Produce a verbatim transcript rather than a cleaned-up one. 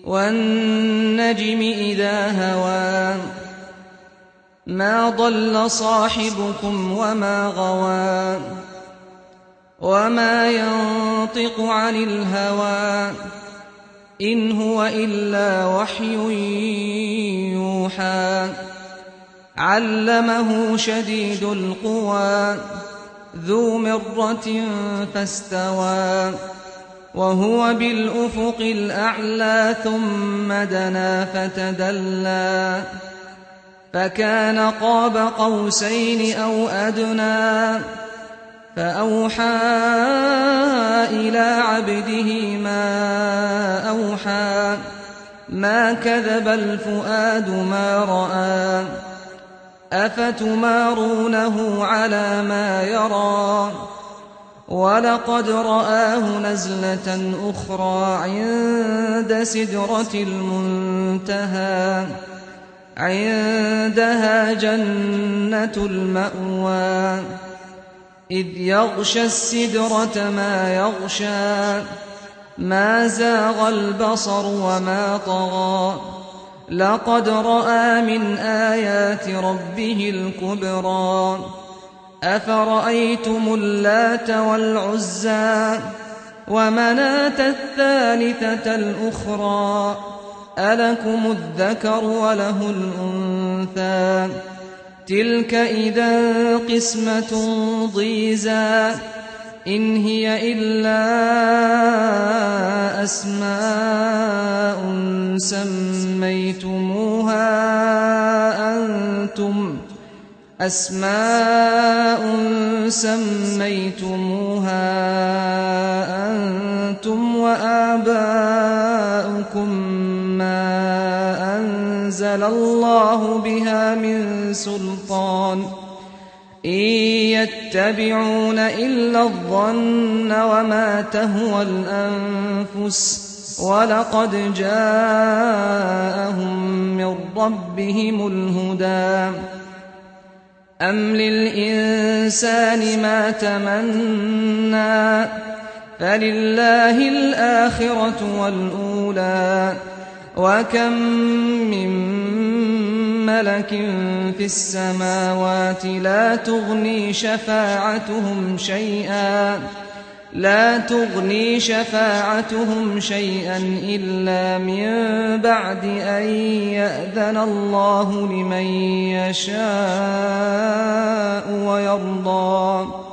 وَالنَّجْمِ إِذَا هَوَىٰ مَا ضَلَّ صَاحِبُكُمْ وَمَا غَوَىٰ وَمَا يَنطِقُ عَنِ الْهَوَىٰ إِنْ هُوَ إِلَّا وَحْيٌ يُوحَىٰ عَلَّمَهُ شَدِيدُ الْقُوَىٰ ذُو مِرَّةٍ فَاسْتَوَىٰ وَهُوَ بِالْأُفُقِ الْأَعْلَىٰ ثُمَّ دَنَا فَتَدَلَّىٰ فَكَانَ قَابَ قَوْسَيْنِ أَوْ أَدْنَىٰ فَأَوْحَىٰ إِلَىٰ عَبْدِهِ مَا أَوْحَىٰ مَا كَذَبَ الْفُؤَادُ مَا رَأَىٰ أَفَتُمَارُونَهُ عَلَىٰ مَا يَرَىٰ وَلَقَدْ رَآهُ نَزْلَةً أُخْرَىٰ عِندَ سِدْرَةِ الْمُنتَهَىٰ عِندَهَا جَنَّةُ الْمَأْوَىٰ إِذْ يَغْشَى السِّدْرَةَ مَا يَغْشَىٰ مَا زَاغَ الْبَصَرُ وَمَا طَغَىٰ لَقَدْ رَأَىٰ مِنْ آيَاتِ رَبِّهِ الْكُبْرَىٰ أَفَرَأَيْتُمُ اللَّاتَ وَالْعُزَّىٰ وَمَنَاةَ الثَّالِثَةَ الْأُخْرَىٰ أَلَكُمُ الذَّكَرُ وَلَهُ الْأُنثَىٰ تِلْكَ إِذًا قِسْمَةٌ ضِيزَىٰ إِنْ هِيَ إِلَّا أَسْمَاءٌ سَمَّيْتُمُوهَا أَنتُمْ أَسْمَاءٌ سَمَّيْتُمُوهَا أَنتُمْ وَآبَاؤُكُم مَّا أَنزَلَ اللَّهُ بِهَا مِن سُلْطَانٍ إِن يَتَّبِعُونَ إِلَّا الظَّنَّ وَمَا تَهْوَى الْأَنفُسُ وَلَقَدْ جَاءَهُم مِّن رَّبِّهِمُ الْهُدَىٰ أَمْ لِلْإِنسَانِ مَا تَمَنَّىٰ فَلِلَّهِ الْآخِرَةُ وَالْأُولَىٰ وَكَم مِّن مَّلَكٍ فِي السَّمَاوَاتِ لَا تُغْنِي شَفَاعَتُهُمْ شَيْئًا لا تغني شفاعتهم شيئا إلا من بعد أن يأذن الله لمن يشاء ويرضى